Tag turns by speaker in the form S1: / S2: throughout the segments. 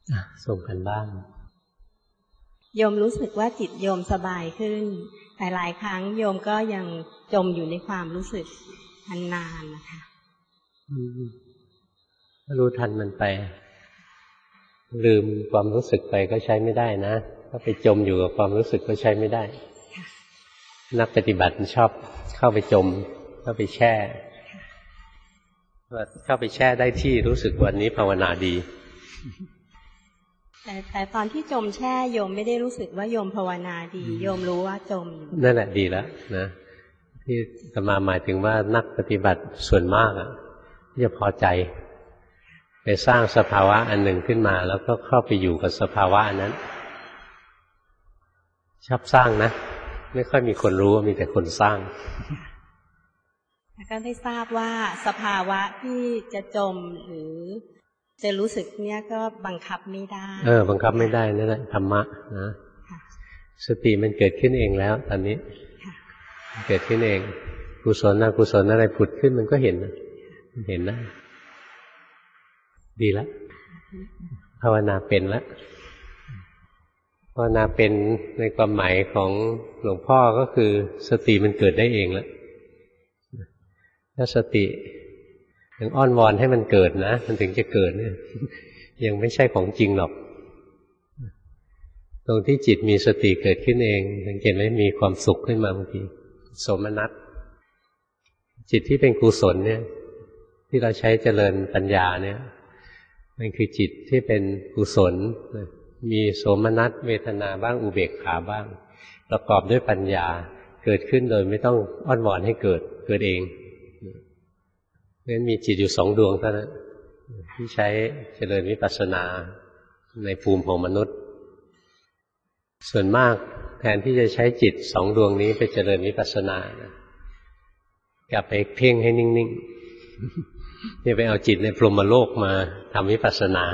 S1: ส่งกันบ้าง
S2: โยมรู้สึกว่าจิตโยมสบายขึ้นแต่หลายครั้งโยมก็ยังจมอยู่ในความรู้สึกนานๆนะคะ
S1: รู้ทันมันไปลืมความรู้สึกไปก็ใช้ไม่ได้นะถ้าไปจมอยู่กับความรู้สึกก็ใช้ไม่ได้นักปฏิบัติมันชอบเข้าไปจมเข้าไปแช่เข้าไปแช่ได้ที่รู้สึกวันนี้ภาวนาดี
S2: แต่ตอนที่จมแช่โยมไม่ได้รู้สึกว่าโยมภาวนาดีโยมรู้ว่าจมอยู่
S1: นั่นแหละดีแล้วนะที่อาตมาหมายถึงว่านักปฏิบัติส่วนมากจะพอใจไปสร้างสภาวะอันหนึ่งขึ้นมาแล้วก็เข้าไปอยู่กับสภาวะนั้นชอบสร้างนะไม่ค่อยมีคนรู้มีแต่คนสร้าง
S2: แล้วก็ได้ทราบว่าสภาวะที่จะจมหรือจะรู้สึกเนี่ยก็บังคับไม่ได้
S1: บังคับไม่ได้นั่นแหละธรรมะนะสติมันเกิดขึ้นเองแล้วตอนนี้เกิดขึ้นเองกุศลอกุศลอะไรผุดขึ้นมันก็เห็นมันเห็นได้ดีแล้วภาวนาเป็นแล้วภาวนาเป็นในความหมายของหลวงพ่อก็คือสติมันเกิดได้เองแล้วถ้าสติยังอ้อนวอนให้มันเกิดนะมันถึงจะเกิดเนี่ยยังไม่ใช่ของจริงหรอกตรงที่จิตมีสติเกิดขึ้นเองสังเกตไหมมีความสุขขึ้นมาบางทีโสมนัสจิตที่เป็นกุศลเนี่ยที่เราใช้เจริญปัญญาเนี่ยมันคือจิตที่เป็นกุศลมีโสมนัสเวทนาบ้างอุเบกขาบ้างประกอบด้วยปัญญาเกิดขึ้นโดยไม่ต้องอ้อนวอนให้เกิดเองเพราะฉะนั้นมีจิตอยู่สองดวงเท่านั้นที่ใช้เจริญวิปัสสนาในภูมิของมนุษย์ส่วนมากแทนที่จะใช้จิตสองดวงนี้ไปเจริญวิปัสสนากลับไปเพ่งให้นิ่งๆเนี่ยไปเอาจิตในพรหมโลกมาทำวิปัสสนา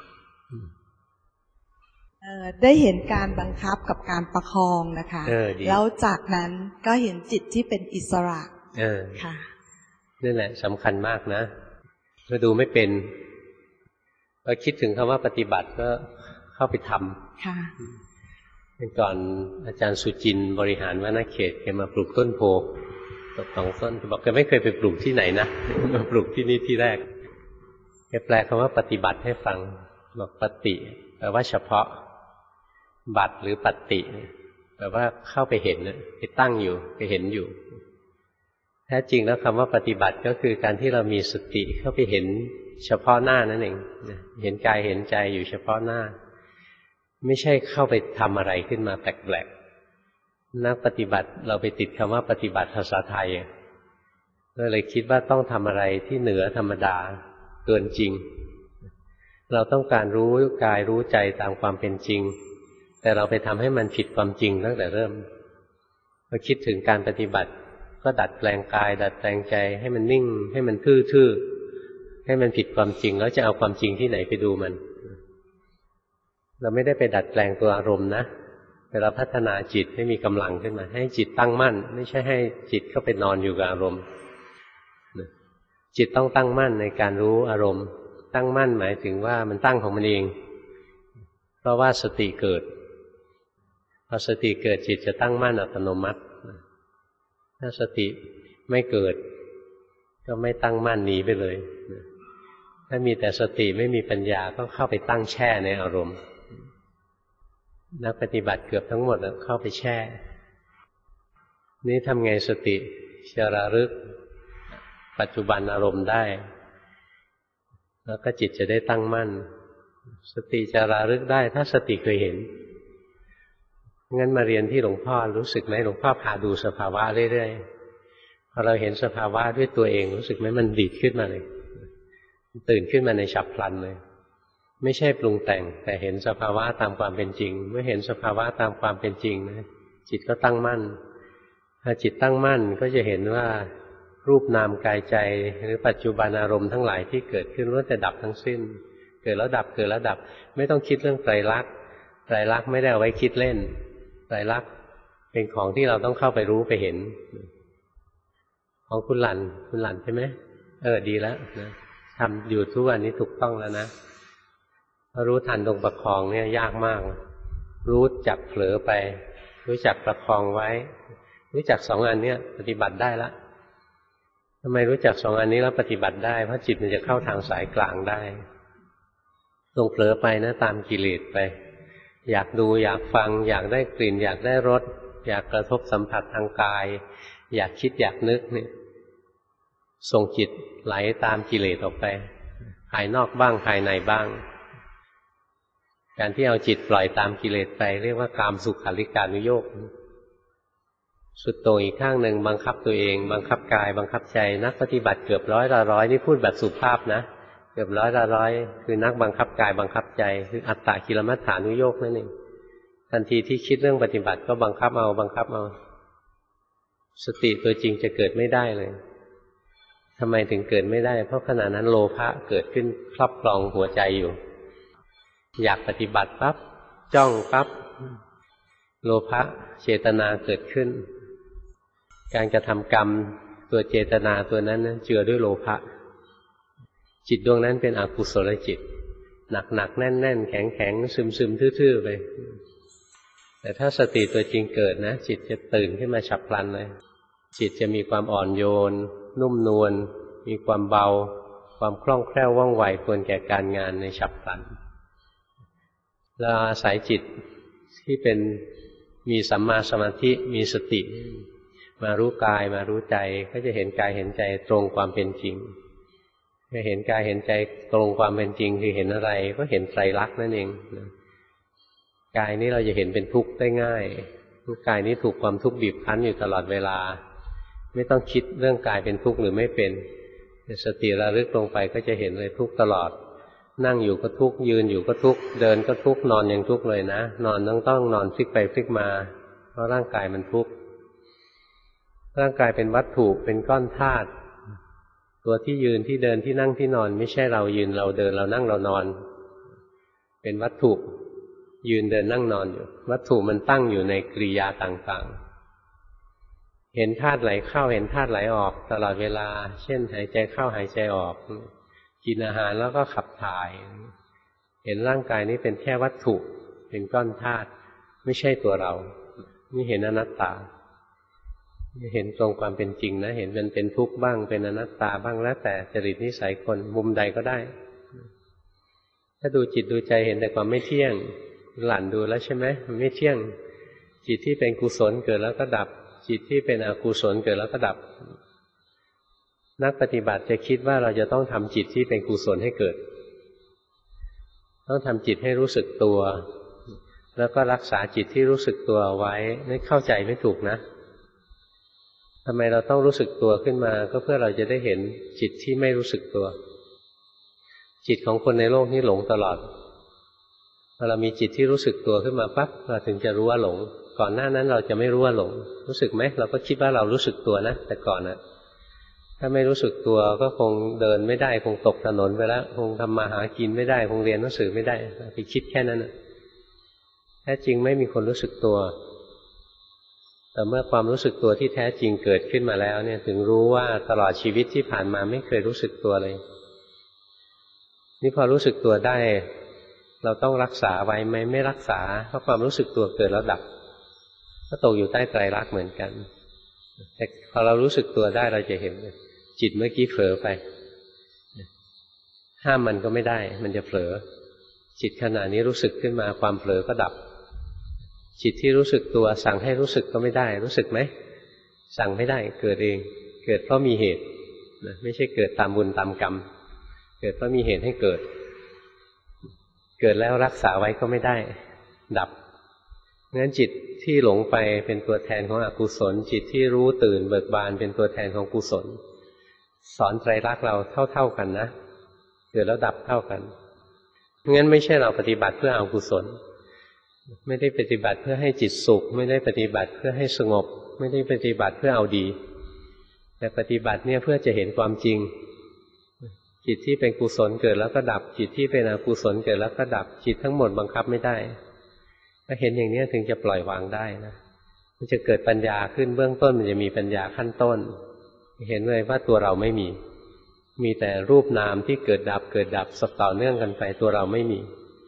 S3: ได้เห็นการบังคับกับการประคองนะคะแล้วจากนั้นก็เห็นจิตที่เป็นอิสระค่ะ
S1: นั่นแหละสำคัญมากนะถ้าดูไม่เป็นพอคิดถึงคำว่าปฏิบัติก็เข้าไปทำ
S3: ค่ะ
S1: ก่อนอาจารย์สุจินต์บริหารวนเขตแกมาปลูกต้นโพ2 ต้นบอกแกไม่เคยไปปลูกที่ไหนนะมาปลูกที่นี่ที่แรกแกแปลคำว่าปฏิบัติให้ฟังบอกปฏิแปลว่าเฉพาะบัติหรือปฏิแปลว่าเข้าไปเห็นไปตั้งอยู่ไปเห็นอยู่แท้จริงแล้วคำว่าปฏิบัติก็คือการที่เรามีสติเข้าไปเห็นเฉพาะหน้านั่นเองเห็นกายเห็นใจอยู่เฉพาะหน้าไม่ใช่เข้าไปทำอะไรขึ้นมาแปลกๆนักปฏิบัติเราไปติดคำว่าปฏิบัติภาษาไทยก็เลยคิดว่าต้องทำอะไรที่เหนือธรรมดาเกินจริงเราต้องการรู้กายรู้ใจตามความเป็นจริงแต่เราไปทำให้มันผิดความจริงตั้งแต่เริ่มพอคิดถึงการปฏิบัติก็ดัดแปลงกายดัดแปลงใจให้มันนิ่งให้มันทื่อๆให้มันผิดความจริงแล้วจะเอาความจริงที่ไหนไปดูมันเราไม่ได้ไปดัดแปลงตัวอารมณ์นะแต่เราพัฒนาจิตให้มีกำลังขึ้นมาให้จิตตั้งมั่นไม่ใช่ให้จิตเข้าไปนอนอยู่กับอารมณ์จิตต้องตั้งมั่นในการรู้อารมณ์ตั้งมั่นหมายถึงว่ามันตั้งของมันเองเพราะว่าสติเกิดพอสติเกิดจิตจะตั้งมั่นอัตโนมัติถ้าสติไม่เกิดก็ไม่ตั้งมั่นหนีไปเลยถ้ามีแต่สติไม่มีปัญญาก็เข้าไปตั้งแช่ในอารมณ์นักปฏิบัติเกือบทั้งหมดเข้าไปแช่นี่ทำไงสติจะระลึกปัจจุบันอารมณ์ได้แล้วก็จิตจะได้ตั้งมั่นสติจะระลึกได้ถ้าสติเคยเห็นงั้นมาเรียนที่หลวงพ่อรู้สึกไหมหลวงพ่อพาดูสภาวะเรื่อยๆพอเราเห็นสภาวะด้วยตัวเองรู้สึกไหมมันดีดขึ้นมาเลยตื่นขึ้นมาในฉับพลันเลยไม่ใช่ปรุงแต่งแต่เห็นสภาวะตามความเป็นจริงเมื่อเห็นสภาวะตามความเป็นจริงนะจิตก็ตั้งมั่นถ้าจิตตั้งมั่นก็จะเห็นว่ารูปนามกายใจหรือปัจจุบันอารมณ์ทั้งหลายที่เกิดขึ้นล้วนแต่ดับทั้งสิ้นเกิดแล้วดับเกิดแล้วดับไม่ต้องคิดเรื่องไตรลักษณ์ไตรลักษณ์ไม่ได้เอาไว้คิดเล่นไตรลักษณ์เป็นของที่เราต้องเข้าไปรู้ไปเห็นของคุณหลันใช่ไหมดีแล้วนะทำอยู่ทุกวันนี้ถูกต้องแล้วนะรู้ทันตรงประคองเนี่ยยากมากรู้จักเผลอไปรู้จักประคองไว้รู้จัก2 อันเนี่ยปฏิบัติได้ละทำไมรู้จัก2 อันนี้แล้วปฏิบัติได้เพราะจิตมันจะเข้าทางสายกลางได้ตรงเผลอไปนะตามกิเลสไปอยากดูอยากฟังอยากได้กลิ่นอยากได้รสอยากกระทบสัมผัสทางกายอยากคิดอยากนึกเนี่ยส่งจิตไหลตามกิเลสออกไปภายนอกบ้างภายในบ้างการที่เอาจิตปล่อยตามกิเลสไปเรียกว่ากามสุขาริการุโยคสุดโต่งอีกข้างหนึ่งบังคับตัวเองบังคับกายบังคับใจนักปฏิบัติเกือบ100 นี่พูดแบบสุภาพนะเกือบ100คือนักบังคับกายบังคับใจคืออัตตกิลมัฏฐานุโยคนั่นเองทันทีที่คิดเรื่องปฏิบัติก็บังคับเอาสติตัวจริงจะเกิดไม่ได้เลยทำไมถึงเกิดไม่ได้เพราะขณะนั้นโลภะเกิดขึ้นครอบครองหัวใจอยู่อยากปฏิบัติปั๊บจ้องปั๊บโลภะเจตนาเกิดขึ้นการกระทำกรรมตัวเจตนาตัวนั้นเจือด้วยโลภะจิตดวงนั้นเป็นอกุศลจิตหนักๆแน่นๆแข็งๆซึมๆทื่อๆไปแต่ถ้าสติตัวจริงเกิดนะจิตจะตื่นขึ้นมาฉับพลันเลยจิตจะมีความอ่อนโยนนุ่มนวลมีความเบาความคล่องแคล่วว่องไวควรแก่การงานในฉับพลันแล้วอาศัยจิตที่เป็นมีสัมมาสมาธิมีสติมารู้กายมารู้ใจก็จะเห็นกายเห็นใจตรงความเป็นจริงเมื่อเห็นกายเห็นใจตรงความเป็นจริงคือเห็นอะไรก็เห็นไตรลักษณ์นั่นเองกายนี้เราจะเห็นเป็นทุกข์ได้ง่ายทุกกายนี้ถูกความทุกข์บีบคั้นอยู่ตลอดเวลาไม่ต้องคิดเรื่องกายเป็นทุกข์หรือไม่เป็นสติระลึกลงไปก็จะเห็นเลยทุกข์ตลอดนั่งอยู่ก็ทุกข์ยืนอยู่ก็ทุกข์เดินก็ทุกข์นอนยังทุกข์เลยนะนอนต้องนอนพลิกไปพลิกมาเพราะร่างกายมันทุกข์ร่างกายเป็นวัตถุเป็นก้อนธาตุตัวที่ยืนที่เดินที่นั่งที่นอนไม่ใช่เรายืนเราเดินเรานั่งเรานอนเป็นวัตถุยืนเดินนั่งนอนอยู่วัตถุมันตั้งอยู่ในกริยาต่างๆเห็นธาตุไหลเข้าเห็นธาตุไหลออกตลอดเวลาเช่นหายใจเข้าหายใจออกกินอาหารแล้วก็ขับถ่ายเห็นร่างกายนี้เป็นแค่วัตถุเป็นก้อนธาตุไม่ใช่ตัวเรานี่เห็นอนัตตาเห็นตรงความเป็นจริงนะเห็นมันเป็นทุกข์บ้างเป็นอนัตตาบ้างแล้วแต่จริตนิสัยคนมุมใดก็ได้ถ้าดูจิตดูใจเห็นแต่ความไม่เที่ยงหลั่นดูแล้วใช่ไหมมันไม่เที่ยงจิตที่เป็นกุศลเกิดแล้วก็ดับจิตที่เป็นอกุศลเกิดแล้วก็ดับนักปฏิบัติจะคิดว่าเราจะต้องทำจิตที่เป็นกุศลให้เกิดต้องทำจิตให้รู้สึกตัวแล้วก็รักษาจิตที่รู้สึกตัวไว้นี่เข้าใจไม่ถูกนะทำไมเราต้องรู้สึกตัวขึ้นมาก็เพื่อเราจะได้เห็นจิตที่ไม่รู้สึกตัวจิตของคนในโลกนี้หลงตลอดพอเรามีจิตที่รู้สึกตัวขึ้นมาปั๊บเราถึงจะรู้ว่าหลงก่อนหน้านั้นเราจะไม่รู้ว่าหลงรู้สึกไหมเราก็คิดว่าเรารู้สึกตัวนะแต่ก่อนนะถ้าไม่รู้สึกตัวก็คงเดินไม่ได้คงตกถนนไปแล้วคงทำมาหากินไม่ได้คงเรียนหนังสือไม่ได้ไปคิดแค่นั้นนะแท้จริงไม่มีคนรู้สึกตัวแต่เมื่อความรู้สึกตัวที่แท้จริงเกิดขึ้นมาแล้วเนี่ยถึงรู้ว่าตลอดชีวิตที่ผ่านมาไม่เคยรู้สึกตัวเลยนี่พอรู้สึกตัวได้เราต้องรักษาไว้ไหมไม่รักษาเพราะความรู้สึกตัวเกิดแล้วดับก็ตกอยู่ใต้ไตรลักษณ์เหมือนกันแต่พอเรารู้สึกตัวได้เราจะเห็นจิตเมื่อกี้เผลอไปห้ามมันก็ไม่ได้มันจะเผลอจิตขณะนี้รู้สึกขึ้นมาความเผลอก็ดับจิตที่รู้สึกตัวสั่งให้รู้สึกก็ไม่ได้รู้สึกไหมสั่งไม่ได้เกิดเองเกิดเพราะมีเหตุนะไม่ใช่เกิดตามบุญตามกรรมเกิดเพราะมีเหตุให้เกิดเกิดแล้วรักษาไว้ก็ไม่ได้ดับงั้นจิตที่หลงไปเป็นตัวแทนของอกุศลจิตที่รู้ตื่นเบิกบานเป็นตัวแทนของกุศลสอนไตรลักษณ์เราเท่ากันนะเกิดแล้วดับเท่ากันงั้นไม่ใช่เราปฏิบัติเพื่อเอากุศลไม่ได้ปฏิบัติเพื่อให้จิตสุขไม่ได้ปฏิบัติเพื่อให้สงบไม่ได้ปฏิบัติเพื่อเอาดีแต่ปฏิบัติเนี่ยเพื่อจะเห็นความจริงจิตที่เป็นกุศลเกิดแล้วก็ดับจิตที่เป็นอกุศลเกิดแล้วก็ดับจิตทั้งหมดบังคับไม่ได้ถ้าเห็นอย่างนี้ถึงจะปล่อยวางได้นะมันจะเกิดปัญญาขึ้นเบื้องต้นมันจะมีปัญญาขั้นต้นเห็นเลยว่าตัวเราไม่มีแต่รูปนามที่เกิดดับสับต่อเนื่องกันไปตัวเราไม่มี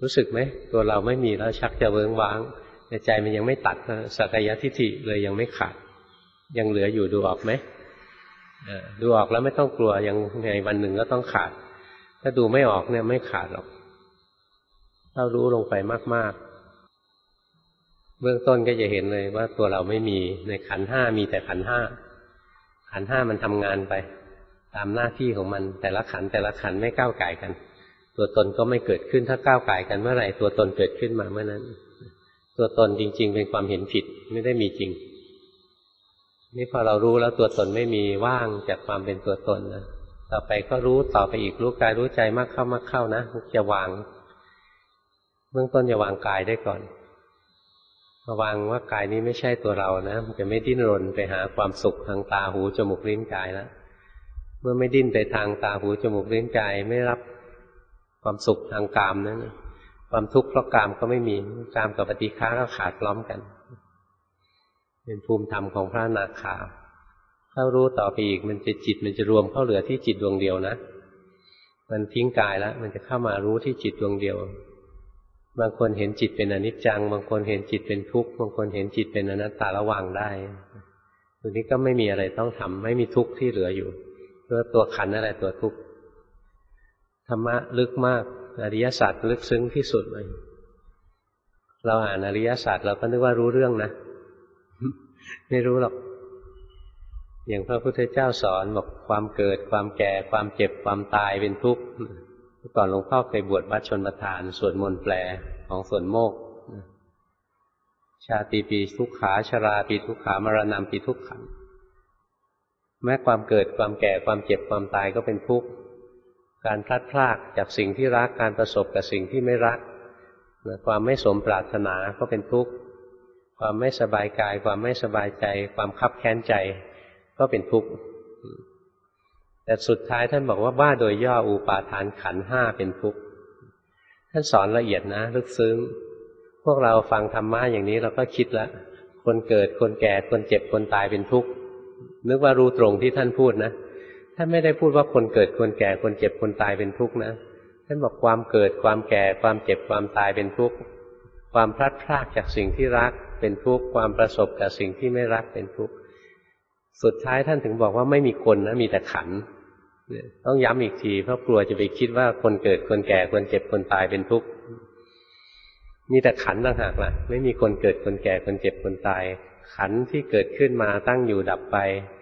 S1: รู้สึกไหมตัวเราไม่มีแล้วชักจะเวิ้งว้างแต่ใจมันยังไม่ตัดสักกายทิฏฐิเลยยังไม่ขาดยังเหลืออยู่ดูออกไหมดูออกแล้วไม่ต้องกลัวยังไงวันหนึ่งก็ต้องขาดถ้าดูไม่ออกเนี่ยไม่ขาดหรอกถ้ารู้ลงไปมากๆเบื้องต้นก็จะเห็นเลยว่าตัวเราไม่มีในขันธ์ห้ามีแต่ขันธ์ห้าขันธ์ห้ามันทำงานไปตามหน้าที่ของมันแต่ละขันธ์ไม่ก้าวไก่กันตัวตนก็ไม่เกิดขึ้นถ้าก้าวไก่กันเมื่อไหร่ตัวตนเกิดขึ้นมาเมื่อนั้นตัวตนจริงๆเป็นความเห็นผิดไม่ได้มีจริงนี่พอเรารู้แล้วตัวตนไม่มีว่างจากความเป็นตัวตนนะต่อไปก็รู้ต่อไปอีกรู้กายรู้ใจมากเข้านะจะวางเบื้องต้นจะวางกายได้ก่อนวางว่ากายนี้ไม่ใช่ตัวเรานะมันจะไม่ดิ้นรนไปหาความสุขทางตาหูจมูกลิ้นกายแล้วเมื่อไม่ดิ้นไปทางตาหูจมูกลิ้นกายไม่รับความสุขทางกามนั้นความทุกข์เพราะกามก็ไม่มีกามกับปฏิฆะก็ขาดพร้อมกันเป็นภูมิธรรมของพระอนาคาถ้ารู้ต่อไปอีกมันจะจิตมันจะรวมเข้าเหลือที่จิตดวงเดียวนะมันทิ้งกายแล้วมันจะเข้ามารู้ที่จิตดวงเดียวบางคนเห็นจิตเป็นอนิจจังบางคนเห็นจิตเป็นทุกข์บางคนเห็นจิตเป็นอนัตตาระวางได้ตรงนี้ก็ไม่มีอะไรต้องทำไม่มีทุกข์ที่เหลืออยู่เพราะตัวขันธ์อะไรตัวทุกข์ธรรมะลึกมากอริยสัจลึกซึ้งที่สุดเลยเราอ่านอริยสัจเราก็นึกว่ารู้เรื่องนะไม่รู้หรอกอย่างพระพุทธเจ้าสอนบอกความเกิดความแก่ความเจ็บความตายเป็นทุกข์ก่อนหลวงพ่อเคยบวชวัดชนประทานสวดมนต์แปลของสวนโมกข์ชาติปีทุกขาชราปีทุกขามรณะปีทุกขังแม้ความเกิดความแก่ความเจ็บความตายก็เป็นทุกข์การพลัดพรากจากสิ่งที่รักการประสบกับสิ่งที่ไม่รักความไม่สมปรารถนาก็เป็นทุกข์ความไม่สบายกายความไม่สบายใจความคับแค้นใจก็เป็นทุกข์แต่สุดท้ายท่านบอกว่าว่าโดยย่ออุปาทานขันธ์ห้าเป็นทุกข์ท่านสอนละเอียดนะลึกซึ้งพวกเราฟังธรรมะอย่างนี้เราก็คิดแล้วคนเกิดคนแก่คนเจ็บคนตายเป็นทุกข์นึกว่ารู้ตรงที่ท่านพูดนะท่านไม่ได้พูดว่าคนเกิดคนแก่คนเจ็บคนตายเป็นทุกข์นะท่านบอกความเกิดความแก่ความเจ็บความตายเป็นทุกข์ความพลัดพรากจากสิ่งที่รักเป็นทุกข์ความประสบกับสิ่งที่ไม่รักเป็นทุกข์สุดท้ายท่านถึงบอกว่าไม่มีคนนะมีแต่ขันธ์ต้องย้ำอีกทีเพราะกลัวจะไปคิดว่าคนเกิดคนแก่คนเจ็บคนตายเป็นทุกข์มีแต่ขันธ์ต่างหากล่ะไม่มีคนเกิดคนแก่คนเจ็บคนตายขันธ์ที่เกิดขึ้นมาตั้งอยู่ดับไป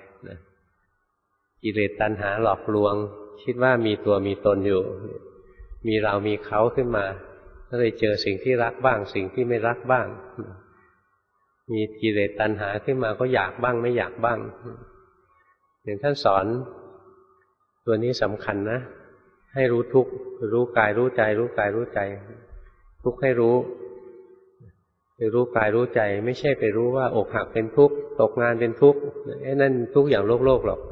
S1: กิเลสตัณหาหลอกลวงคิดว่ามีตัวมีตนอยู่มีเรามีเขาขึ้นมาก็เลยเจอสิ่งที่รักบ้างสิ่งที่ไม่รักบ้างมีกิเลสตัณหาขึ้นมาก็อยากบ้างไม่อยากบ้างอย่างท่านสอนตัวนี้สำคัญนะให้รู้ทุกข์รู้กายรู้ใจรู้กายรู้ใจทุกข์ให้รู้ไปรู้กายรู้ใจไม่ใช่ไปรู้ว่าอกหักเป็นทุกข์ตกงานเป็นทุกข์นั่นทุกข์อย่างโลกหรอก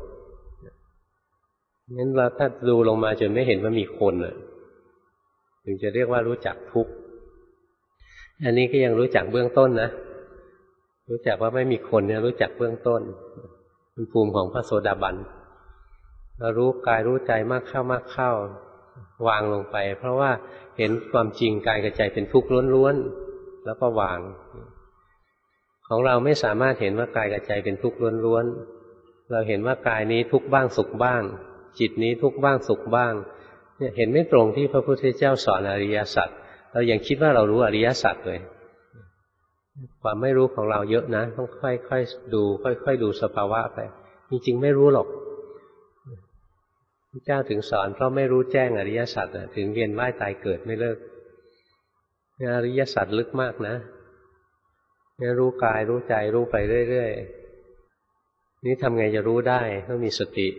S1: งั้นเราถ้าดูลงมาจนไม่เห็นว่ามีคนถึงจะเรียกว่ารู้จักทุกข์อันนี้ก็ยังรู้จักเบื้องต้นนะรู้จักว่าไม่มีคนเนี่ยรู้จักเบื้องต้นเป็นภูมิของพระโสดาบันเรารู้กายรู้ใจมากเข้าวางลงไปเพราะว่าเห็นความจริงกายกับใจเป็นทุกข์ล้วนๆแล้วก็วางของเราไม่สามารถเห็นว่ากายกับใจเป็นทุกข์ล้วนๆเราเห็นว่ากายนี้ทุกข์บ้างสุขบ้างจิตนี้ทุกข์บ้างสุขบ้างเนี่ยเห็นไม่ตรงที่พระพุทธเจ้าสอนอริยสัจเรายังคิดว่าเรารู้อริยสัจเลยความไม่รู้ของเราเยอะนะต้องค่อยๆดูค่อยๆดูสภาวะไปจริงๆไม่รู้หรอกพระเจ้าถึงสอนเพราะไม่รู้แจ้งอริยสัจถึงเวียนว่ายตายเกิดไม่เลิกอริยสัจลึกมากนะเนี่ยรู้กายรู้ใจรู้ไปเรื่อยๆนี่ทำไงจะรู้ได้ต้องมีสติ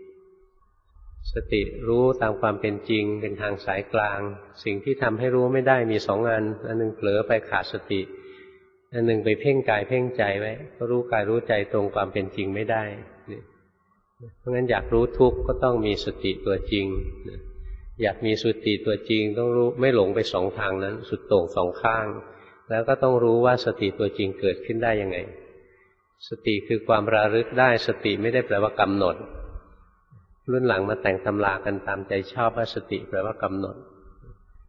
S1: รู้ตามความเป็นจริงเป็นทางสายกลางสิ่งที่ทำให้รู้ไม่ได้มีสองอันหนึ่งเผลอไปขาดสติอันหนึ่งไปเพ่งกายเพ่งใจไว้ก็รู้กายรู้ใจตรงความเป็นจริงไม่ได้เพราะงั้นอยากรู้ทุกข์ก็ต้องมีสติตัวจริงอยากมีสติตัวจริงต้องรู้ไม่หลงไปสองทางนั้นสุดโต่งสองข้างแล้วก็ต้องรู้ว่าสติตัวจริงเกิดขึ้นได้ยังไงสติคือความระลึกได้สติไม่ได้แปลว่ากำหนดรุ่นหลังมาแต่งตำรากันตามใจชอบว่าสติแปลว่ากำหนด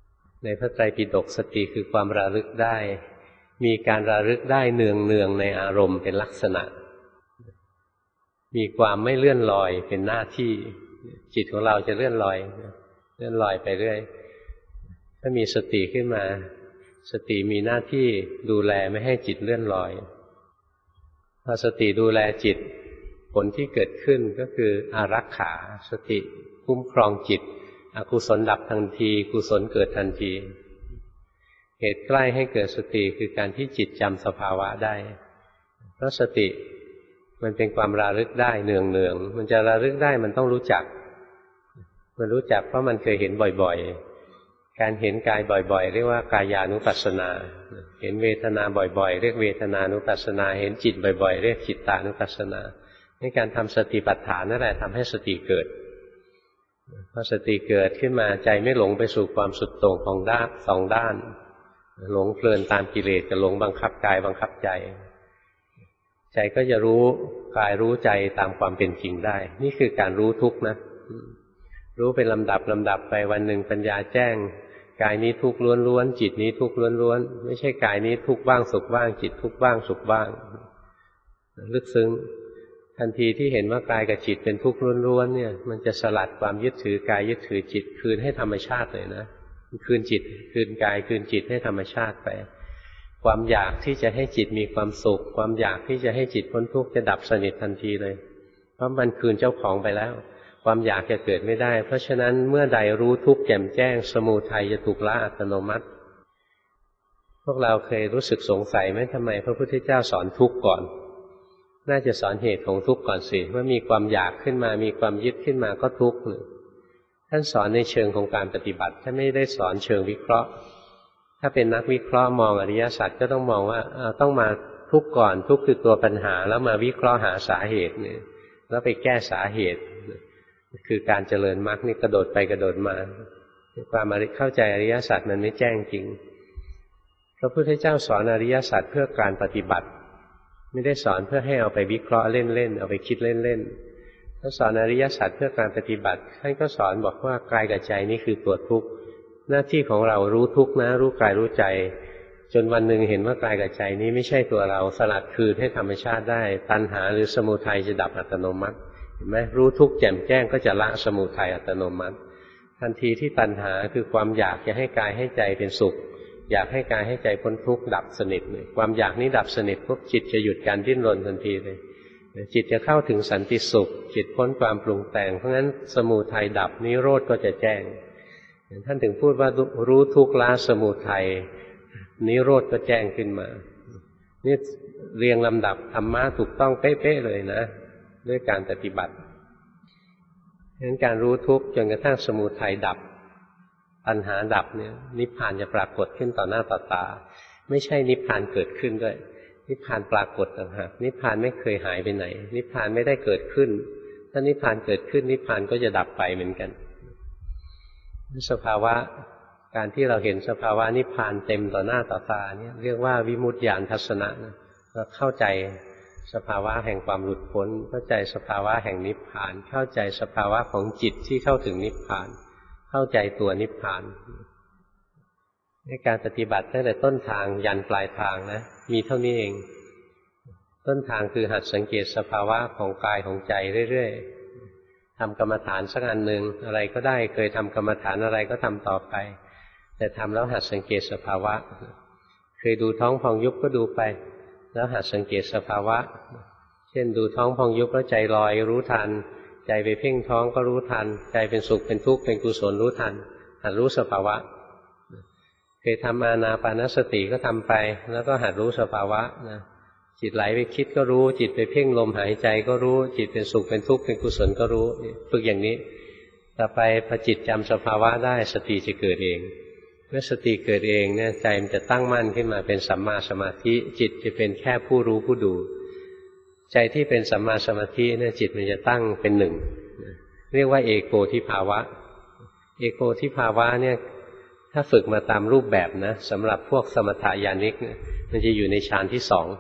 S1: ในพระไตรปิฎกสติคือความระลึกได้มีการระลึกได้เนืองๆในอารมณ์เป็นลักษณะมีความไม่เลื่อนลอยเป็นหน้าที่จิตของเราจะเลื่อนลอยไปเรื่อยถ้ามีสติขึ้นมาสติมีหน้าที่ดูแลไม่ให้จิตเลื่อนลอยพอสติดูแลจิตผลที่เกิดขึ้นก็คืออารักขาสติคุ้มครองจิตอกุศลดับทันทีกุศลเกิดทันทีเหตุใกล้ให้เกิดสติคือการที่จิตจำสภาวะได้เพราะสติมันเป็นความระลึกได้เนืองๆมันจะระลึกได้มันต้องรู้จักมันรู้จักเพราะมันเคยเห็นบ่อยๆการเห็นกายบ่อยๆเรียกว่ากายานุปัสสนาเห็นเวทนาบ่อยๆเรียกเวทนานุปัสสนาเห็นจิตบ่อยๆเรียกจิตตานุปัสสนาในการทำสติปัฏฐานนั่นแหละทำให้สติเกิดพอสติเกิดขึ้นมาใจไม่หลงไปสู่ความสุดโต่งของด้านสองด้านหลงเพลินตามกิเลสกับหลงบังคับกายบังคับใจใจก็จะรู้กายรู้ใจตามความเป็นจริงได้นี่คือการรู้ทุกข์นะรู้เป็นลำดับไปวันหนึ่งปัญญาแจ้งกายนี้ทุกข์ล้วนๆจิตนี้ทุกข์ล้วนๆไม่ใช่กายนี้ทุกข์บ้างสุขบ้างจิตทุกข์บ้างสุขบ้างลึกซึ้งทันทีที่เห็นว่ากายกับจิตเป็นทุกข์ล้วนๆเนี่ยมันจะสลัดความยึดถือกายยึดถือจิตคืนให้ธรรมชาติเลยนะคืนจิตคืนกายคืนจิตให้ธรรมชาติไปความอยากที่จะให้จิตมีความสุขความอยากที่จะให้จิตพ้นทุกข์จะดับสนิททันทีเลยเพราะมันคืนเจ้าของไปแล้วความอยากจะเกิดไม่ได้เพราะฉะนั้นเมื่อใดรู้ทุกข์แจ่มแจ้งสมุทัยจะถูกละอัตโนมัติพวกเราเคยรู้สึกสงสัยไหมทำไมพระพุทธเจ้าสอนทุกข์ก่อนน่าจะสอนเหตุของทุกข์ก่อนสิว่ามีความอยากขึ้นมามีความยึดขึ้นมาก็ทุกข์ท่านสอนในเชิงของการปฏิบัติท่านไม่ได้สอนเชิงวิเคราะห์ถ้าเป็นนักวิเคราะห์มองอริยสัจก็ต้องมองว่าต้องมาทุกข์ก่อนทุกข์คือตัวปัญหาแล้วมาวิเคราะห์หาสาเหตุเนี่ยแล้วไปแก้สาเหตุคือการเจริญมรรคนี่กระโดดไปกระโดดมาความเข้าใจอริยสัจมันไม่แจ้งจริงพระพุทธเจ้าสอนอริยสัจเพื่อการปฏิบัติไม่ได้สอนเพื่อให้เอาไปวิเคราะห์เล่นๆเอาไปคิดเล่นๆถ้าสอนอริยสัจเพื่อการปฏิบัติท่านก็สอนบอกว่ากายกับใจนี่คือตัวทุกข์หน้าที่ของเรารู้ทุกข์นะรู้กายรู้ใจจนวันหนึ่งเห็นว่ากายกับใจนี้ไม่ใช่ตัวเราสลัดคืนให้ธรรมชาติได้ตัณหาหรือสมุทัยจะดับอัตโนมัติเห็นไหมรู้ทุกข์แจ่มแจ้งก็จะละสมุทัยอัตโนมัติทันทีที่ตัณหาคือความอยากจะให้กายให้ใจเป็นสุขอยากให้กายให้ใจพ้นทุกข์ดับสนิทเลยความอยากนี้ดับสนิทปุ๊บจิตจะหยุดการดิ้นรนทันทีเลยจิตจะเข้าถึงสันติสุขจิตพ้นความปรุงแต่งเพราะงั้นสมุทัยดับนิโรธก็จะแจ้งท่านถึงพูดว่ารู้ทุกข์ละสมุทัยนิโรธก็แจ้งขึ้นมานี่เรียงลำดับธรรมะถูกต้องเป๊ะๆเลยนะด้วยการปฏิบัติฉะนั้นการรู้ทุกข์จนกระทั่งสมุทัยดับปัญหาดับเนี่ยนิพพานจะปรากฏขึ้นต่อหน้าต่อตาไม่ใช่นิพพานเกิดขึ้นด้วยนิพพานปรากฏต่างหากนิพพานไม่เคยหายไปไหนนิพพานไม่ได้เกิดขึ้นถ้านิพพานเกิดขึ้นนิพพานก็จะดับไปเหมือนกันสภาวะการที่เราเห็นสภาวะนิพพานเต็มต่อหน้าต่อตาเนี่ยเรียกว่าวิมุตติญาณทัศนะเราเข้าใจสภาวะแห่งความหลุดพ้นเข้าใจสภาวะแห่งนิพพานเข้าใจสภาวะของจิตที่เข้าถึงนิพพานเข้าใจตัวนิพพานในการปฏิบัติตั้งแต่ต้นทางยันปลายทางนะมีเท่านี้เองต้นทางคือหัดสังเกตสภาวะของกายของใจเรื่อยๆทำกรรมฐานสักอันหนึ่งอะไรก็ได้เคยทำกรรมฐานอะไรก็ทำต่อไปแต่ทำแล้วหัดสังเกตสภาวะเคยดูท้องพองยุบก็ดูไปแล้วหัดสังเกตสภาวะเช่นดูท้องพองยุบแล้วใจลอยรู้ทันใจไปเพ่งท้องก็รู้ทันใจเป็นสุขเป็นทุกข์เป็นกุศลรู้ทันหัดรู้สภาวะเคยทำอานาปานสติก็ทำไปแล้วก็หัดรู้สภาวะนะจิตไหลไปคิดก็รู้จิตไปเพ่งลมหายใจก็รู้จิตเป็นสุขเป็นทุกข์เป็นกุศลก็รู้ฝึกอย่างนี้ต่อไปพอจิตจำสภาวะได้สติจะเกิดเองเมื่อสติเกิดเองเนี่ยใจมันจะตั้งมั่นขึ้นมาเป็นสัมมาสมาธิจิตจะเป็นแค่ผู้รู้ผู้ดูใจที่เป็นสัมมาสมาธิเนี่ยจิตมันจะตั้งเป็นหนึ่งเรียกว่าเอโกทิภาวะเอโกทิภาวะเนี่ยถ้าฝึกมาตามรูปแบบนะสำหรับพวกสมถญาณิกเนี่ยมันจะอยู่ในฌานที่สอง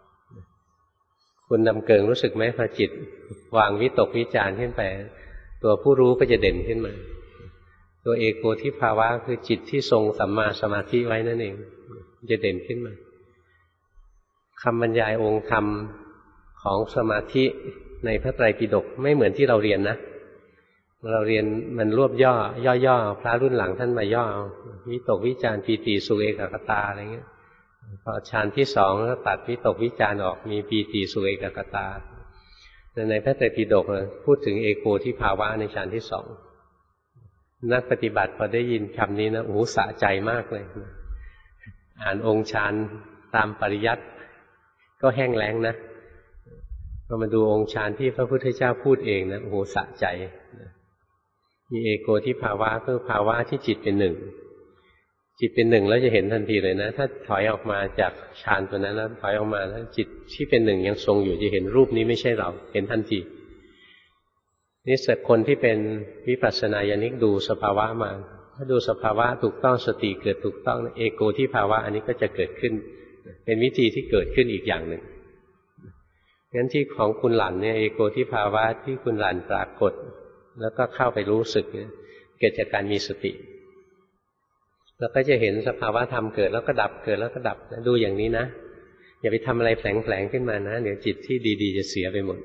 S1: คุณดำเกิงรู้สึกไหมพอจิตวางวิตกวิจารขึ้นไปตัวผู้รู้ก็จะเด่นขึ้นมาตัวเอโกทิภาวะคือจิตที่ทรงสัมมาสมาธิไว้นั่นเองจะเด่นขึ้นมาคำบรรยายองค์ธรรมของสมาธิในพระไตรปิฎกไม่เหมือนที่เราเรียนนะเราเรียนมันรวบย่อพระรุ่นหลังท่านมาย่อวิตกวิจารปีติสุขเอกคตาอะไรเงี้ยพอฌานที่สองก็ตัดวิตกวิจารออกมีปีติสุขเอกคตาในพระไตรปิฎกพูดถึงเอโกทิภาวะในฌานที่สองนักปฏิบัติพอได้ยินคำนี้นะโอ้โหสะใจมากเลยอ่านองค์ฌานตามปริยัติก็แห้งแล้งนะพอมาดูองค์ฌานที่พระพุทธเจ้าพูดเองนะโอ้โหสะใจมีเอโกทิภาวะคือภาวะที่จิตเป็นหนึ่งจิตเป็นหนึ่งแล้วจะเห็นทันทีเลยนะถ้าถอยออกมาจากฌานตัวนั้นแล้วถอยออกมาแล้วจิตที่เป็นหนึ่งยังทรงอยู่จะเห็นรูปนี้ไม่ใช่เราเห็นทันทีนี่สักคนที่เป็นวิปัสสนาญาณิกดูสภาวะมาถ้าดูสภาวะถูกต้องสติเกิดถูกต้องเอโกทิภาวะอันนี้ก็จะเกิดขึ้นเป็นวิธีที่เกิดขึ้นอีกอย่างหนึ่งงั้นที่ของคุณหลั่นเนี่ยเอโกทิภาวะที่คุณหลั่นปรากฏแล้วก็เข้าไปรู้สึกเกิดจากการมีสติแล้วก็จะเห็นสภาวะธรรมเกิดแล้วก็ดับเกิดแล้วก็ดับดูอย่างนี้นะอย่าไปทำอะไรแฝงขึ้นมานะเดี๋ยวจิตที่ดีๆจะเสียไปหมด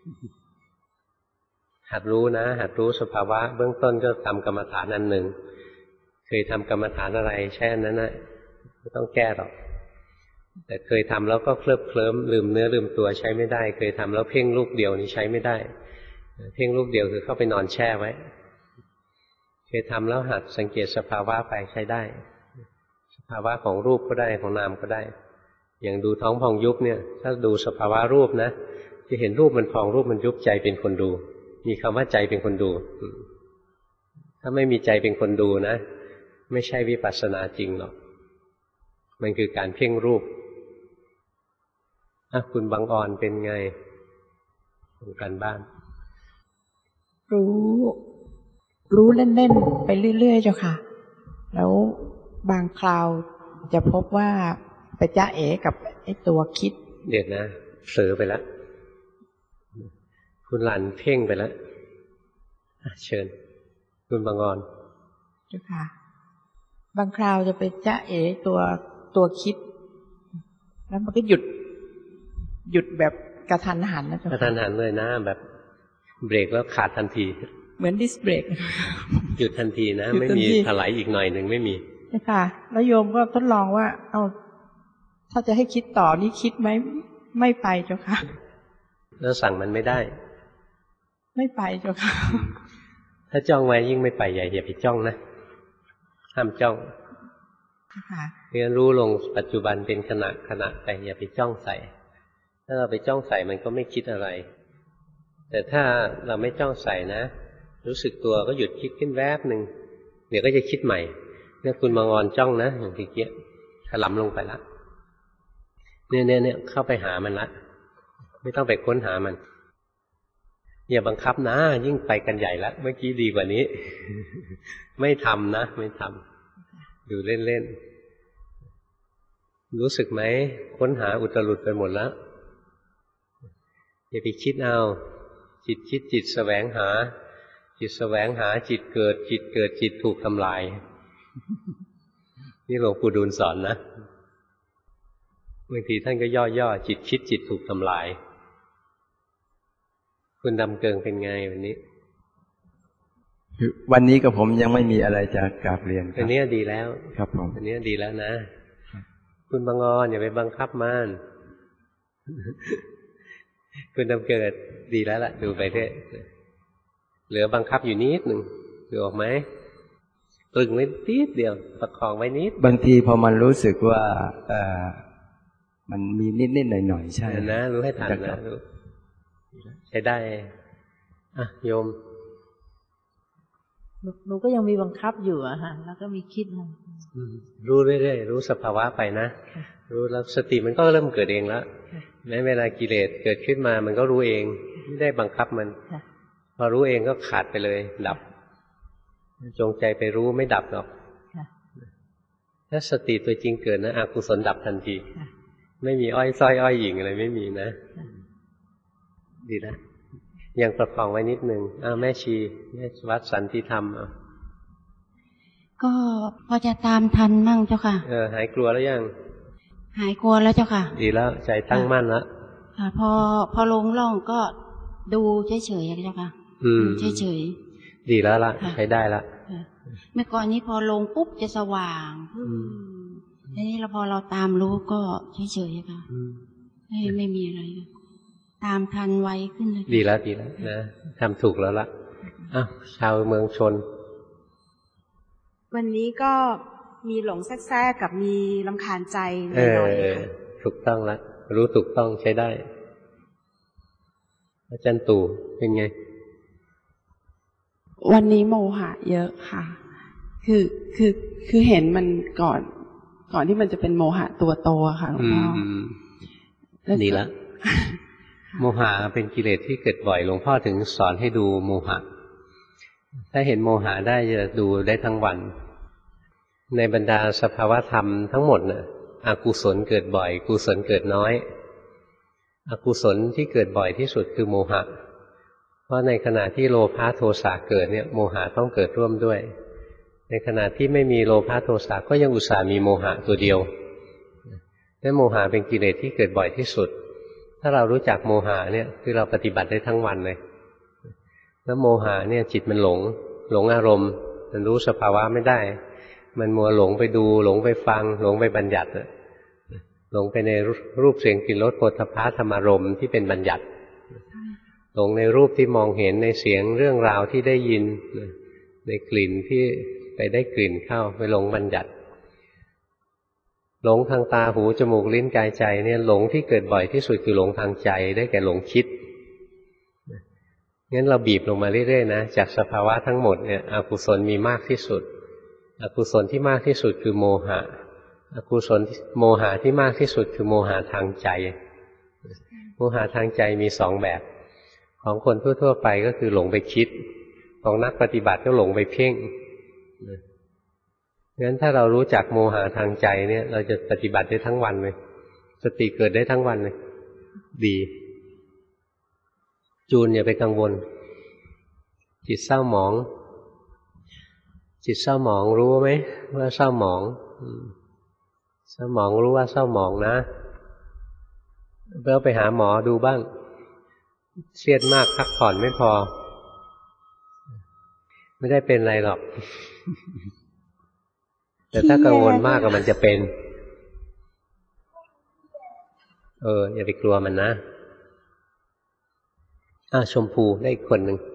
S1: หัดรู้นะหัดรู้สภาวะเบื้องต้นก็ทำกรรมฐานอันหนึ่งเคยทำกรรมฐานอะไรใช่อันนั้นนะไม่ต้องแก้หรอกแต่เคยทำแล้วก็เคลิ้มลืมเนื้อลืมตัวใช้ไม่ได้เคยทำแล้วเพ่งลูกเดียวนี่ใช้ไม่ได้เพ่งลูกเดียวคือเข้าไปนอนแช่ไว้เคยทำแล้วหัดสังเกตสภาวะไปใช้ได้สภาวะของรูปก็ได้ของนามก็ได้อย่างดูท้องพองยุบเนี่ยถ้าดูสภาวะรูปนะจะเห็นรูปมันพองรูปมันยุบใจเป็นคนดูมีคำว่าใจเป็นคนดูถ้าไม่มีใจเป็นคนดูนะไม่ใช่วิปัสสนาจริงหรอกมันคือการเพ่งรูปคุณบางอ่อนเป็นไงทำการบ้าน
S4: รู้เล่นๆไปเรื่อยๆเจ้าค่ะแล้วบางคราวจะพบว่าไปจ๊ะเอ๋กับไอ้ตัวคิด
S1: เดี๋ยวนะเผลอไปแล้วคุณหลั่นเพ่งไปแล้วเชิญคุณบางอ่อน
S4: เจ้าค่ะบางคราวจะไปจ๊ะเอ๋ตัวคิดแล้วมันก็หยุดแบบกระทันหันนะเจ้าค่ะ
S1: กระทันหันเลยนะแบบเบรกแล้วขาดทันที
S4: เหมือนดิสเบรก
S1: หยุดทันทีนะไม่มีถลายอีกหน่อยหนึ่งไม่มี
S4: ใช่ค่ะแล้วโยมก็ทดลองว่าเอาถ้าจะให้คิดต่อนี่คิดไหมไม่ไปเจ้าค่ะ
S1: แล้วสั่งมันไม่ได้
S4: ไม่ไปเจ้าค่ะ
S1: ถ้าจ้องไว้ยิ่งไม่ไปอย่าไปจ้องนะห้ามจ้อง
S4: ค่ะ
S1: เรียนรู้ลงปัจจุบันเป็นขณะไปอย่าไปจ้องใส่ถ้าเราไปจ้องใส่มันก็ไม่คิดอะไรแต่ถ้าเราไม่จ้องใส่นะรู้สึกตัวก็หยุดคิดขึ้นแวบหนึ่งเดี๋ยวก็จะคิดใหม่เนี่ยคุณมางอนจ้องนะอย่างที่เกี้ยถลำลงไปละเนี่ยเข้าไปหามันละไม่ต้องไปค้นหามันอย่าบังคับนะยิ่งไปกันใหญ่ละเมื่อกี้ดีกว่านี้ ไม่ทำนะไม่ทำดูเล่นๆรู้สึกไหมค้นหาอุตรุดไปหมดแล้วอย่าไปคิดเอาจิตคิดจิตแสวงหาจิตแสวงหาจิตเกิดจิตถูกทำลายนี่หลวงปู่ดูลสอนนะบางทีท่านก็ย่อจิตคิดจิตถูกทำลายคุณดำเกิงเป็นไงวัน
S5: นี้กับผมยังไม่มีอะไรจะกราบเรียน
S1: วันนี้ดีแล้ว
S5: ครับผม
S1: วันนี้ดีแล้วนะคุณบางอ่อนอย่าไปบังคับมันคุณดำเกิดดีแล้วล่ะดูไปเรื่อยเหลือบังคับอยู่นิดหนึ่งดูออกไหมตรึงไว้นิดเดียวประคองไว้นิด
S5: บางทีพอมันรู้สึกว่ามันมีนิดหน่อยใช่
S1: นะรู้ให้ทันนะใช้ได้โยม
S4: หนูก็ยังมีบังคับอยู่อะฮะแล้วก็มีคิด
S1: รู้เรื่อยๆรู้สภาวะไปนะรู้แล้วสติมันก็เริ่มเกิดเองแล้วแม้เวลากิเลสเกิดขึ้นมามันก็รู้เองไม่ได้บังคับมันพอรู้เองก็ขาดไปเลยดับจงใจไปรู้ไม่ดับหรอกถ้าสติตัวจริงเกิดนะอกุศลดับทันทีไม่มีอ้อยส้อยอ้อยหญิงอะไรไม่มีนะดีนะยังประคองไว้นิดนึงแม่ชีแม่วัดสันติธรรม
S6: ก็พอจะตามทันมั่งเจ้าค่ะ
S1: หายกลัวแล้วยัง
S6: หายกลัวแล้วเจ้าค่ะ
S1: ดีแล้วใจตั้งมั่นแล้ว
S6: ค่ะพอลงล่องก็ดูเฉยๆเจ้าค่ะเฉย
S1: ๆดีแล้วล่ะใช้ได้ละ
S6: เมื่อก่อนนี้พอลงปุ๊บจะสว่างทีนี้พอเราตามรู้ก็เฉยๆค่ะไม่มีอะไรตามทันไวขึ้นเลย
S1: ดีแล้วดีแล้วนะทำถูกแล้วล่ะชาวเมืองชน
S7: วันนี้ก็มีหลงแทรกกับมีรำคาญใจน้อย
S1: ๆถูกต้องแล้วรู้ถูกต้องใช้ได้อาจารย์ตู่เป็นไง
S8: วันนี้โมหะเยอะค่ะคือเห็นมันก่อนที่มันจะเป็นโมหะตัวโตค่ะหลวงพ่อ
S1: ดีแล้วโมหะเป็นกิเลสที่เกิดบ่อยหลวงพ่อถึงสอนให้ดูโมหะถ้าเห็นโมหะได้จะดูได้ทั้งวันในบรรดาสภาวธรรมทั้งหมดน่ะอกุศลเกิดบ่อยกุศลเกิดน้อยอกุศลที่เกิดบ่อยที่สุดคือโมหะเพราะในขณะที่โลภะโทสะเกิดเนี่ยโมหะต้องเกิดร่วมด้วยในขณะที่ไม่มีโลภะโทสะก็ยังอุตส่าห์มีโมหะตัวเดียวนั่นโมหะเป็นกิเลสที่เกิดบ่อยที่สุดถ้าเรารู้จักโมหะเนี่ยคือเราปฏิบัติได้ทั้งวันเลยแล้วโมหะเนี่ยจิตมันหลงอารมณ์มันรู้สภาวะไม่ได้มันมัวหลงไปดูหลงไปฟังหลงไปบัญญัติหลงไปในรูปเสียงกลิ่นรสโผฏฐัพพะธรรมารมณ์ที่เป็นบัญญัติหลงในรูปที่มองเห็นในเสียงเรื่องราวที่ได้ยินในกลิ่นที่ไปได้กลิ่นเข้าไปหลงบัญญัติหลงทางตาหูจมูกลิ้นกายใจเนี่ยหลงที่เกิดบ่อยที่สุดคือหลงทางใจได้แก่หลงคิดงั้นเราบีบลงมาเรื่อยๆนะจากสภาวะทั้งหมดเนี่ยอกุศลมีมากที่สุดอกุศลที่มากที่สุดคือโมหะอกุศลโมหะที่มากที่สุดคือโมหะทางใจโมหะทางใจมีสองแบบของคนทั่วๆไปก็คือหลงไปคิดของนักปฏิบัติก็หลงไปเพ่งงั้นถ้าเรารู้จักโมหะทางใจเนี่ยเราจะปฏิบัติได้ทั้งวันเลยสติเกิดได้ทั้งวันเลยดีจูนอย่าไปกังวลจิตเศร้าหมองจิตเศร้าหมองรู้ไหมว่าเศร้าหมองเศร้าหมองรู้ว่าเศร้าหมองนะแล้วไปหาหมอดูบ้างเครียดมากพักผ่อนไม่พอไม่ได้เป็นอะไรหรอกแต่ถ้ากังวลมากมันจะเป็นอย่าไปกลัวมันนะชมพูได้อีกคนหนึ่ง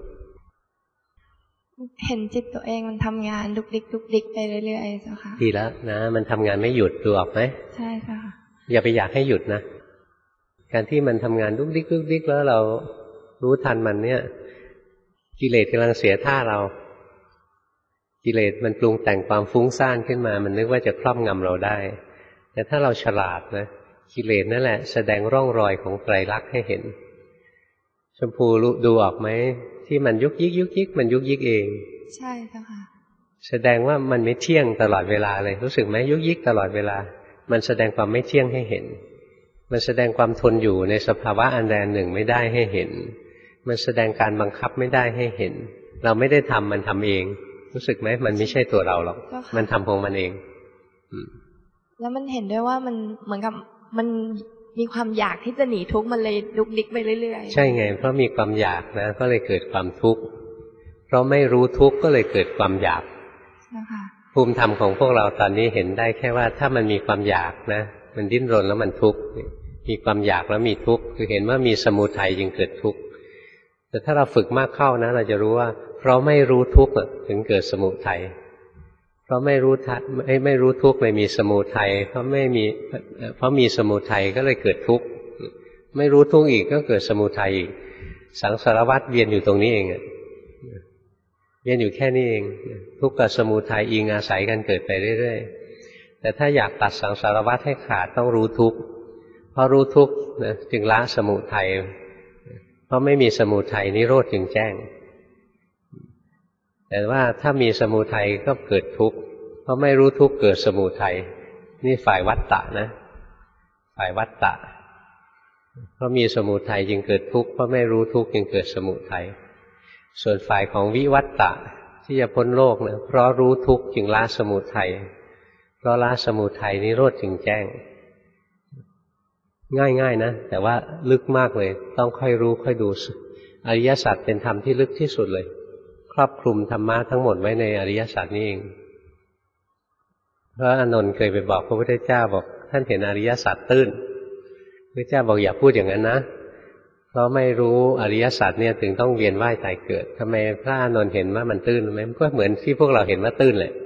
S9: เห็นจิตตัวเองมันทำงานลุกดิกไปเรื่อยๆเจ้าค่ะ
S1: ดีแล้วนะมันทำงานไม่หยุดดูออกไหม
S9: ใช่ค่ะ
S1: อย่าไปอยากให้หยุดนะการที่มันทำงานลุกดิกแล้วเรารู้ทันมันเนี่ยกิเลสกำลังเสียท่าเรากิเลสมันปรุงแต่งความฟุ้งซ่านขึ้นมามันนึกว่าจะครอบงำเราได้แต่ถ้าเราฉลาดนะกิเลสนั่นแหละแสดงร่องรอยของไตรลักษณ์ให้เห็นชมพูดูออกไหมที่มันยุกยิกมันยุกยิกเอง
S9: ใช่เจ้าค่ะ
S1: แสดงว่ามันไม่เที่ยงตลอดเวลาเลยรู้สึกไหมยุกยิกตลอดเวลามันแสดงความไม่เที่ยงให้เห็นมันแสดงความทนอยู่ในสภาวะอันใดอันหนึ่งไม่ได้ให้เห็นมันแสดงการบังคับไม่ได้ให้เห็นเราไม่ได้ทำมันทำเองรู้สึกไหมมันไม่ใช่ตัวเราหรอกมันทำของมันเอง
S9: แล้วมันเห็นด้วยว่ามันเหมือนกับมันมีความอยากที่จะหนีทุกข์มันเลยลุกดิกไปเรื่อย
S1: ๆใช่ไงเพราะมีความอยากนะก็เลยเกิดความทุกข์เพราะไม่รู้ทุกข์ก็เลยเกิดความอยากภูมิธรรมของพวกเราตอนนี้เห็นได้แค่ว่าถ้ามันมีความอยากนะมันดิ้นรนแล้วมันทุกข์มีความอยากแล้วมีทุกข์คือเห็นว่ามีสมุทัยจึงเกิดทุกข์แต่ถ้าเราฝึกมากเข้านะเราจะรู้ว่าเพราะไม่รู้ทุกข์ถึงเกิดสมุทัยเพราะไม่รู้ทุกข์เลยมีสมุทัยเพราะมีสมุทัยก็เลยเกิดทุกข์ไม่รู้ทุกข์อีกก็เกิดสมุทัยอีกสังสารวัฏเวียนอยู่ตรงนี้เองเวียนอยู่แค่นี้เองทุกข์กับสมุทัยอิงอาศัยกันเกิดไปเรื่อยๆแต่ถ้าอยากตัดสังสารวัฏให้ขาดต้องรู้ทุกข์เพราะรู้ทุกข์จึงละสมุทัยเพราะไม่มีสมุทัยนิโรธจึงแจ้งแต่ว่าถ้ามีสมุทัยก็เกิดทุกข์เพราะไม่รู้ทุกข์เกิดสมุทัยนี่ฝ่ายวัฏฏะนะฝ่ายวัฏฏะเพราะมีสมุทัยจึงเกิดทุกข์เพราะไม่รู้ทุกข์จึงเกิดสมุทัยส่วนฝ่ายของวิวัฏฏะที่จะพ้นโลกนะเพราะรู้ทุกข์จึงละสมุทัยเพราะละสมุทัยนิโรธจึงแจ้งง่ายๆนะแต่ว่าลึกมากเลยต้องค่อยรู้ค่อยดูอริยสัจเป็นธรรมที่ลึกที่สุดเลยครอบคลุมธรรมะทั้งหมดไว้ในอริยสัจนี่เองพระอานนท์เคยไปบอกพระพุทธเจ้าบอกท่านเห็นอริยสัจตื้นพระเจ้าบอกอย่าพูดอย่างนั้นนะเพราะไม่รู้อริยสัจเนี่ยถึงต้องเวียนว่ายตายเกิดทำไมพระอานนท์เห็นว่ามันตื้นไหมมันก็เหมือนที่พวกเราเห็นว่าตื้นแหละ